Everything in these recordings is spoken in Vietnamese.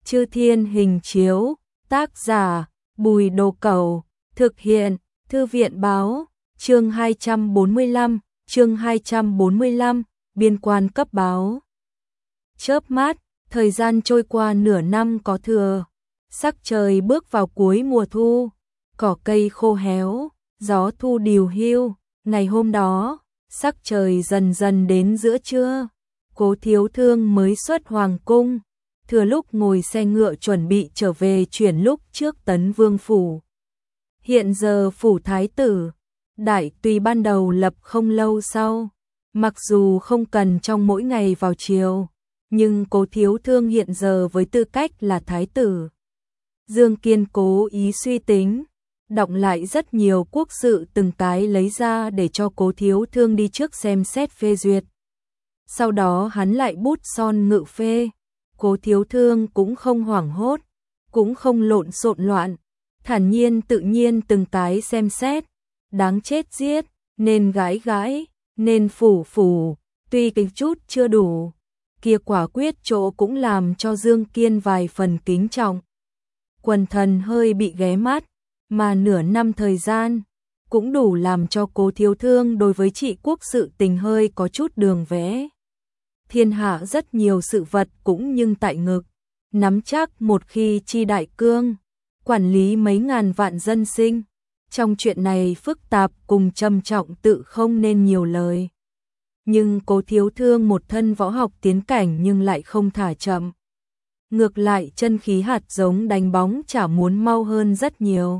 Chư Thiên Hình Chiếu, tác giả Bùi Đồ Cẩu, thực hiện Thư viện Báo, chương 245, biên quan cấp báo. Chớp mắt, thời gian trôi qua nửa năm có thừa, sắc trời bước vào cuối mùa thu, cỏ cây khô héo, gió thu điều hiu. Ngày hôm đó, sắc trời dần dần đến giữa trưa, Cố Thiếu Thương mới xuất hoàng cung, thừa lúc ngồi xe ngựa chuẩn bị trở về chuyển lúc trước Tấn Vương phủ. Hiện giờ phủ thái tử Đại Tùy ban đầu lập không lâu sau, mặc dù không cần trong mỗi ngày vào chiều, nhưng Cố Thiếu Thương hiện giờ với tư cách là thái tử. Dương Kiên cố ý suy tính, đọng lại rất nhiều quốc sự từng cái lấy ra để cho Cố Thiếu Thương đi trước xem xét phê duyệt. Sau đó hắn lại bút son ngự phê, Cố Thiếu Thương cũng không hoảng hốt, cũng không lộn xộn loạn, thản nhiên tự nhiên từng cái xem xét, đáng chết giết, nên gãi gãi, nên phủ phủ, tuy kịch chút chưa đủ, kia quả quyết chỗ cũng làm cho Dương Kiên vài phần kính trọng. Quần thần hơi bị ghé mắt, mà nửa năm thời gian, cũng đủ làm cho Cố Thiếu Thương đối với trị quốc sự tình hơi có chút đường vẽ. Thiên hạ rất nhiều sự vật cũng nhưng tại ngực, nắm chắc một khi chi đại cương, quản lý mấy ngàn vạn dân sinh. Trong chuyện này phức tạp cùng trầm trọng tự không nên nhiều lời. Nhưng Cố Thiếu Thương một thân võ học tiến cảnh nhưng lại không thả chậm. Ngược lại chân khí hạt giống đánh bóng chả muốn mau hơn rất nhiều.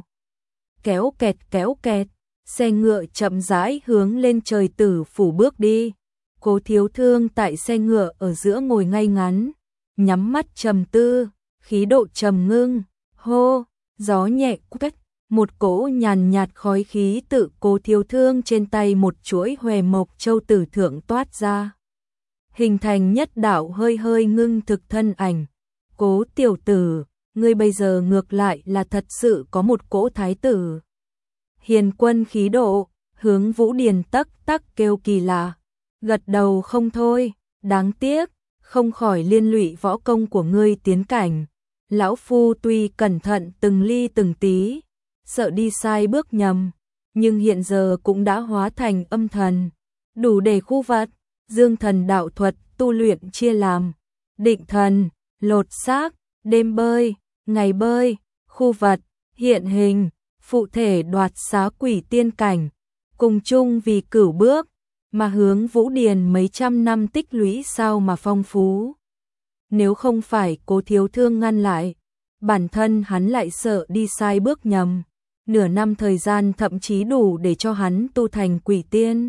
Kéo kẹt, xe ngựa chậm rãi hướng lên trời tử phủ bước đi. Cố Thiếu Thương tại xe ngựa ở giữa ngồi ngay ngắn, nhắm mắt trầm tư, khí độ trầm ngưng, hô, gió nhẹ quét, một cỗ nhàn nhạt khói khí tự Cố Thiếu Thương trên tay một chuỗi hòe mộc châu tử thượng toát ra. Hình thành nhất đạo hơi hơi ngưng thực thân ảnh. Cố tiểu tử, ngươi bây giờ ngược lại là thật sự có một cỗ thái tử. Hiền quân khí độ, hướng Vũ Điền tắc tắc kêu kỳ lạ, gật đầu không thôi, đáng tiếc, không khỏi liên lụy võ công của ngươi tiến cảnh. Lão phu tuy cẩn thận từng ly từng tí, sợ đi sai bước nhầm, nhưng hiện giờ cũng đã hóa thành âm thần, đủ để khu vật. Dương thần đạo thuật tu luyện chia làm định thần, lột xác, đêm bơi, ngày bơi, khu vật, hiện hình, phụ thể đoạt xá quỷ tiên cảnh, cùng chung vì cửu bước, mà hướng Vũ Điền mấy trăm năm tích lũy sao mà phong phú. Nếu không phải Cố Thiếu Thương ngăn lại, bản thân hắn lại sợ đi sai bước nhầm, nửa năm thời gian thậm chí đủ để cho hắn tu thành quỷ tiên.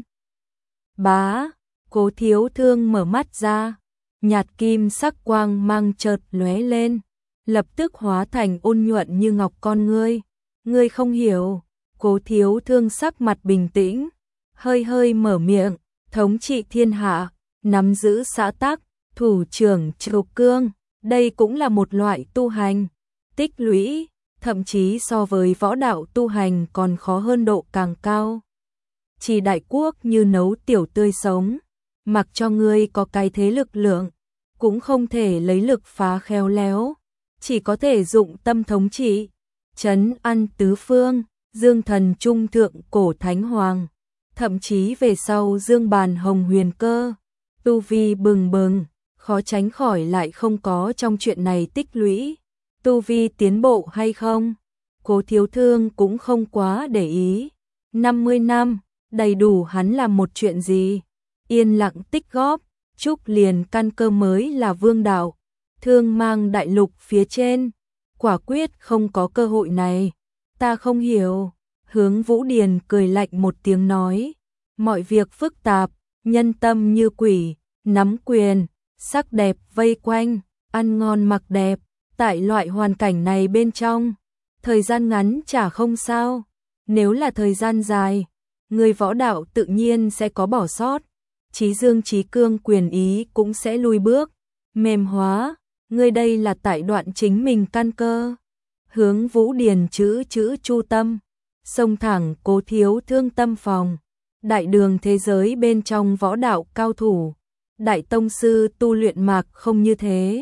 Bá, Cố Thiếu Thương mở mắt ra, nhạt kim sắc quang mang chợt lóe lên, lập tức hóa thành ôn nhuận như ngọc con ngươi. Ngươi không hiểu. Cố Thiếu Thương sắc mặt bình tĩnh, hơi hơi mở miệng, thống trị thiên hạ, nắm giữ xã tắc, thủ trưởng triều cương, đây cũng là một loại tu hành, tích lũy, thậm chí so với võ đạo tu hành còn khó hơn độ càng cao. Chỉ đại quốc như nấu tiểu tươi sống, mặc cho ngươi có cái thế lực lượng, cũng không thể lấy lực phá khéo léo, chỉ có thể dụng tâm thống trị, trấn an tứ phương. Dương thần trung thượng cổ thánh hoàng, thậm chí về sau Dương bàn hồng huyền cơ, tu vi bừng bừng, khó tránh khỏi lại không có trong chuyện này tích lũy, tu vi tiến bộ hay không. Cố Thiếu Thương cũng không quá để ý, 50 năm, đầy đủ hắn làm một chuyện gì, yên lặng tích góp, chúc liền căn cơ mới là vương đạo, thương mang đại lục phía trên, quả quyết không có cơ hội này. Ta không hiểu. Hướng Vũ Điền cười lạnh một tiếng nói, mọi việc phức tạp, nhân tâm như quỷ, nắm quyền, sắc đẹp vây quanh, ăn ngon mặc đẹp, tại loại hoàn cảnh này bên trong, thời gian ngắn chả không sao, nếu là thời gian dài, người võ đạo tự nhiên sẽ có bỏ sót, trí dương trí cương quyền ý cũng sẽ lui bước, mềm hóa, ngươi đây là tại đoạn chính mình căn cơ. Hướng Vũ Điền chữ chu tâm, xông thẳng Cố Thiếu Thương tâm phòng, đại đường thế giới bên trong võ đạo cao thủ, đại tông sư tu luyện mạc không như thế,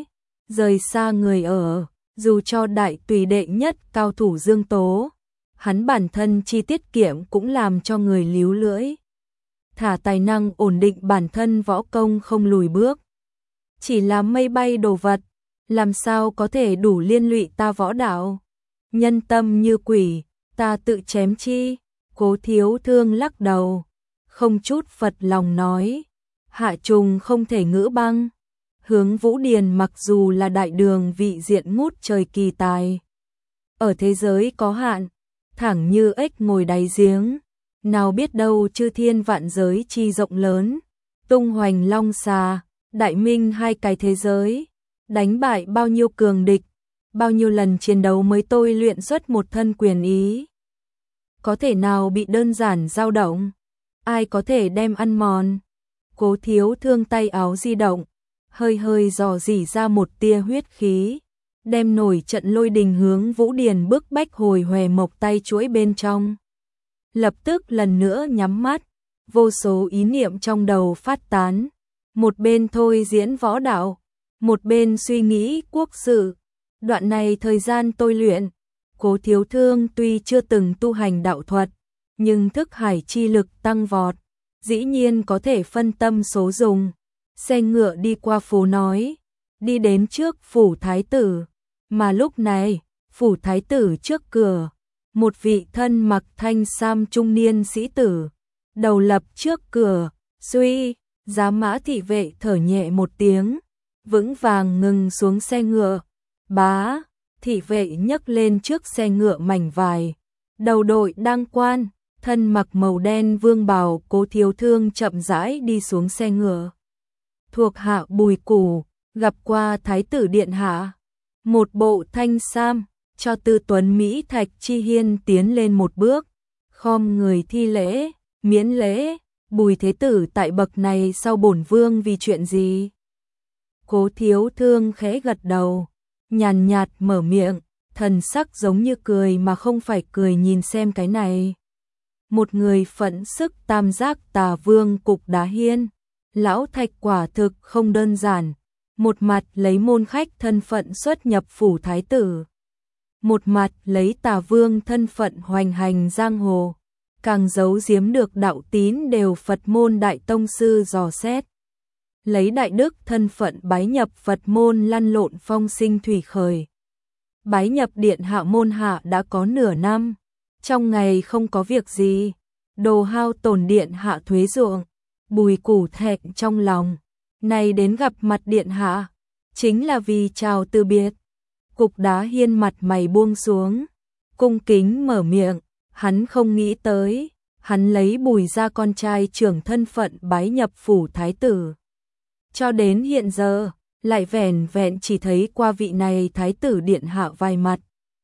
rời xa người ở, dù cho đại tùy đệ nhất cao thủ Dương Tố, hắn bản thân chi tiết kiệm cũng làm cho người líu lưỡi. Thả tài năng ổn định bản thân võ công không lùi bước. Chỉ là mây bay đồ vật, làm sao có thể đủ liên lụy ta võ đạo. Nhân tâm như quỷ, ta tự chém chi. Cố Thiếu Thương lắc đầu, không chút phật lòng nói, hạ trùng không thể ngữ băng. Hướng Vũ Điền mặc dù là đại đường vị diện ngút trời kỳ tài, ở thế giới có hạn, thẳng như ếch ngồi đáy giếng, nào biết đâu chư thiên vạn giới chi rộng lớn, tung hoành long xà, đại minh hai cái thế giới, đánh bại bao nhiêu cường địch, bao nhiêu lần chiến đấu mới tôi luyện xuất một thân quyền ý. Có thể nào bị đơn giản dao động, ai có thể đem ăn mòn. Cố Thiếu Thương tay áo di động, hơi hơi dò dỉ ra một tia huyết khí, đem nổi trận lôi đình hướng Vũ Điền bức bách hồi hòe mộc tay chuỗi bên trong. Lập tức lần nữa nhắm mắt, vô số ý niệm trong đầu phát tán, một bên thôi diễn võ đạo, một bên suy nghĩ quốc sự. Đoạn này thời gian tôi luyện, Cố Thiếu Thương tuy chưa từng tu hành đạo thuật, nhưng thức hải chi lực tăng vọt, dĩ nhiên có thể phân tâm số dùng. Xe ngựa đi qua phố nói, đi đến trước phủ thái tử, mà lúc này, phủ thái tử trước cửa, một vị thân mặc thanh sam trung niên sĩ tử, đầu lập trước cửa, suy, giá mã thị vệ thở nhẹ một tiếng, vững vàng ngừng xuống xe ngựa. Bá, thị vệ nhấc lên trước xe ngựa mảnh vải, đầu đội đăng quan, thân mặc màu đen vương bào. Cố Thiếu Thương chậm rãi đi xuống xe ngựa. Thuộc hạ Bùi Củ, gặp qua thái tử điện hạ. Một bộ thanh sam, cho Tư Tuấn Mỹ Thạch Chi Hiên tiến lên một bước, khom người thi lễ, miễn lễ. Bùi thế tử tại bậc này sau bổn vương vì chuyện gì? Cố Thiếu Thương khẽ gật đầu, nhàn nhạt mở miệng, thần sắc giống như cười mà không phải cười. Nhìn xem cái này, một người phẫn sức tam giác tà vương Cục Đá Hiên, lão Thạch quả thực không đơn giản, một mặt lấy môn khách thân phận xuất nhập phủ thái tử, một mặt lấy tà vương thân phận hoành hành giang hồ, càng giấu giếm được đạo tín đều Phật môn đại tông sư dò xét. Lấy đại đức thân phận bái nhập Phật môn lăn lộn phong sinh thủy khởi. Bái nhập điện hạ môn hạ đã có nửa năm, trong ngày không có việc gì, đồ hao tổn điện hạ thuế ruộng. Bùi Củ thẹn trong lòng, này đến gặp mặt điện hạ, chính là vì chào từ biệt. Cục Đá Hiên mặt mày buông xuống, cung kính mở miệng, hắn không nghĩ tới, hắn lấy Bùi gia con trai trưởng thân phận bái nhập phủ thái tử. Cho đến hiện giờ, lại vẻn vẹn chỉ thấy qua vị này thái tử điện hạ vài mặt.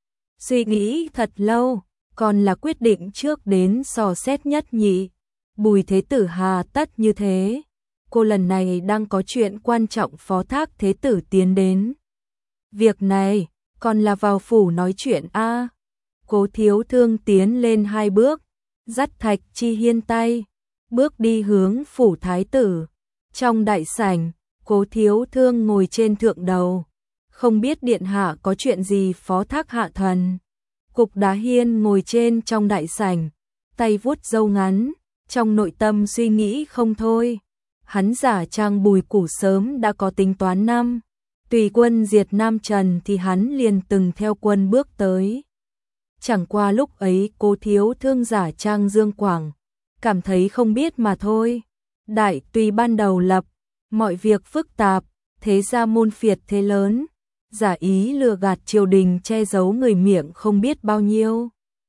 Suy nghĩ thật lâu, còn là quyết định trước đến dò xét nhất nhị. Bùi thế tử hà tất như thế, cô lần này đang có chuyện quan trọng phó thác thế tử tiến đến. Việc này, còn là vào phủ nói chuyện a. Cố Thiếu Thương tiến lên hai bước, dắt Thạch Chi Hiên tay, bước đi hướng phủ thái tử. Trong đại sảnh, Cố Thiếu Thương ngồi trên thượng đầu, không biết điện hạ có chuyện gì phó thác hạ thần. Cục Đá Hiên ngồi trên trong đại sảnh, tay vuốt râu ngắn, trong nội tâm suy nghĩ không thôi. Hắn giả trang Bùi Củ sớm đã có tính toán năm, tùy quân diệt Nam Trần thì hắn liền từng theo quân bước tới. Chẳng qua lúc ấy Cố Thiếu Thương giả trang Dương Quảng, cảm thấy không biết mà thôi. Đại tùy ban đầu lập, mọi việc phức tạp, thế ra môn phiệt thế lớn, giả ý lừa gạt triều đình che giấu người miệng không biết bao nhiêu.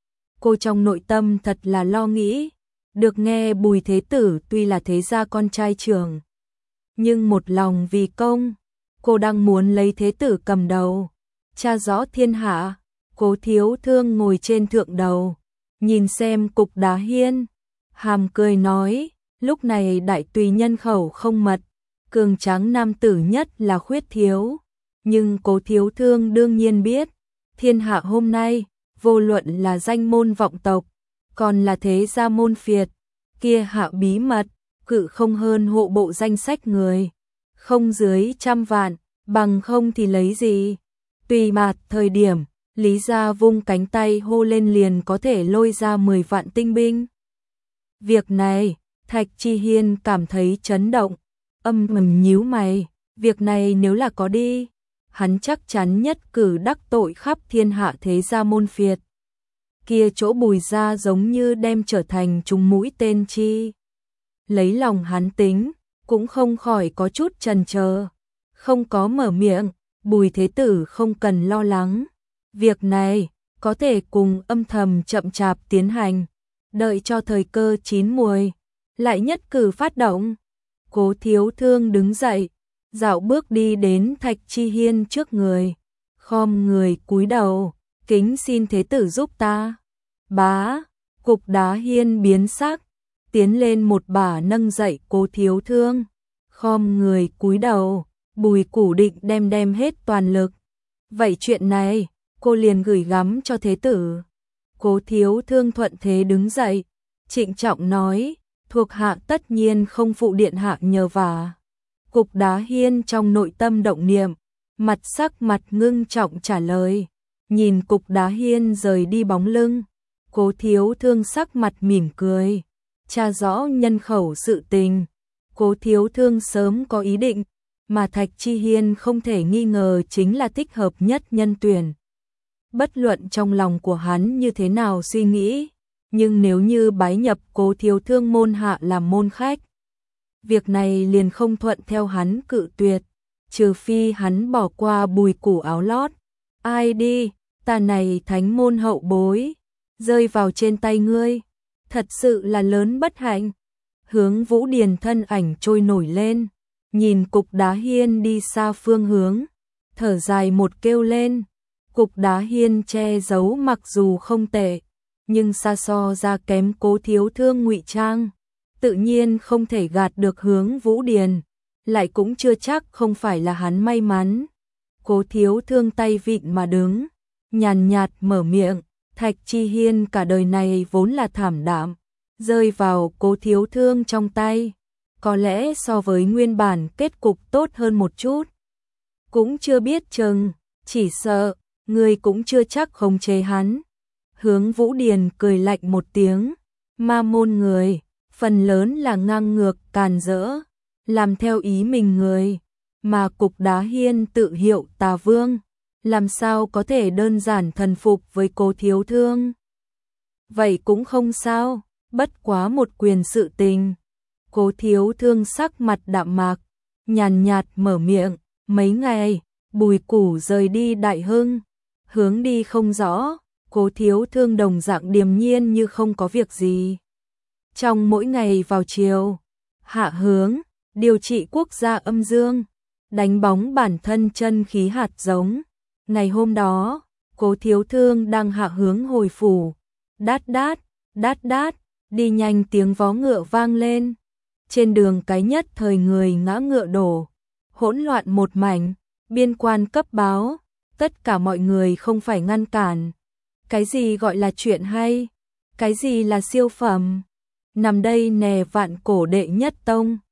Cô trong nội tâm thật là lo nghĩ, được nghe Bùi thế tử tuy là thế gia con trai trưởng, nhưng một lòng vì công, cô đang muốn lấy thế tử cầm đầu, tra rõ thiên hạ. Cố Thiếu Thương ngồi trên thượng đầu, nhìn xem Cục Đá Hiên, hàm cười nói, lúc này đại tùy nhân khẩu không mật, cường tráng nam tử nhất là khuyết thiếu, nhưng Cố Thiếu Thương đương nhiên biết, thiên hạ hôm nay, vô luận là danh môn vọng tộc, còn là thế gia môn phiệt, kia hạ bí mật, cự không hơn hộ bộ danh sách người, không dưới 100 vạn, bằng không thì lấy gì? Tùy mà thời điểm, Lý Gia vung cánh tay hô lên liền có thể lôi ra 10 vạn tinh binh. Việc này, Thạch Chi Hiên cảm thấy chấn động, nhíu mày, việc này nếu là có đi, hắn chắc chắn nhất cử đắc tội khắp thiên hạ thế gia môn phiệt. Kia chỗ Bùi gia giống như đem trở thành trúng mũi tên chi. Lấy lòng hắn tính, cũng không khỏi có chút chần chờ, không có mở miệng, Bùi thế tử không cần lo lắng. Việc này, có thể cùng âm thầm chậm chạp tiến hành, đợi cho thời cơ chín muồi, lại nhất cử phát động. Cố Thiếu Thương đứng dậy, dạo bước đi đến Thạch Chi Hiên trước người, khom người cúi đầu, kính xin thế tử giúp ta. Bá, Cục Đá Hiên biến sắc, tiến lên một bả nâng dậy Cố Thiếu Thương, khom người cúi đầu, Bùi Củ định đem hết toàn lực. Vậy chuyện này, cô liền gửi gắm cho thế tử. Cố Thiếu Thương thuận thế đứng dậy, trịnh trọng nói, thuộc hạ tất nhiên không phụ điện hạ nhờ vả. Cục Đá Hiên trong nội tâm động niệm, sắc mặt ngưng trọng trả lời. Nhìn Cục Đá Hiên rời đi bóng lưng, Cố Thiếu Thương sắc mặt mỉm cười, tra rõ nhân khẩu sự tình. Cố Thiếu Thương sớm có ý định, mà Thạch Chi Hiên không thể nghi ngờ chính là thích hợp nhất nhân tuyển. Bất luận trong lòng của hắn như thế nào suy nghĩ, nhưng nếu như bái nhập Cố Thiếu Thương môn hạ làm môn khách, việc này liền không thuận theo hắn cự tuyệt, trừ phi hắn bỏ qua Bùi Củ áo lót. Ai đi, ta này thánh môn hậu bối, rơi vào trên tay ngươi, thật sự là lớn bất hạnh. Hướng Vũ Điền thân ảnh trôi nổi lên, nhìn Cục Đá Hiên đi xa phương hướng, thở dài một kêu lên. Cục Đá Hiên che giấu mặc dù không tệ, nhưng xa so ra kém Cố Thiếu Thương ngụy trang, tự nhiên không thể gạt được Hướng Vũ Điền, lại cũng chưa chắc không phải là hắn may mắn. Cố Thiếu Thương tay vịn mà đứng, nhàn nhạt mở miệng, Thạch Chi Hiên cả đời này vốn là thảm đạm, rơi vào Cố Thiếu Thương trong tay, có lẽ so với nguyên bản kết cục tốt hơn một chút. Cũng chưa biết chừng, chỉ sợ, người cũng chưa chắc khống chế hắn. Hướng Vũ Điền cười lạnh một tiếng, ma môn người, phần lớn là ngang ngược càn rỡ, làm theo ý mình người, mà Cục Đá Hiên tự hiệu Tà Vương, làm sao có thể đơn giản thần phục với Cố Thiếu Thương. Vậy cũng không sao, bất quá một quyền sự tình. Cố Thiếu Thương sắc mặt đạm mạc, nhàn nhạt mở miệng, mấy ngày, Bùi Củ rời đi Đại Hưng, hướng đi không rõ. Cố Thiếu Thương đồng dạng điềm nhiên như không có việc gì. Trong mỗi ngày vào chiều, hạ hướng, điều trị quốc gia âm dương, đánh bóng bản thân chân khí hạt giống. Ngày hôm đó, Cố Thiếu Thương đang hạ hướng hồi phủ, đát đát, đi nhanh tiếng vó ngựa vang lên. Trên đường cái nhất thời người ngã ngựa đổ, hỗn loạn một mảnh, biên quan cấp báo, tất cả mọi người không phải ngăn cản. Cái gì gọi là chuyện hay? Cái gì là siêu phẩm? Nằm đây nè vạn cổ đệ nhất tông.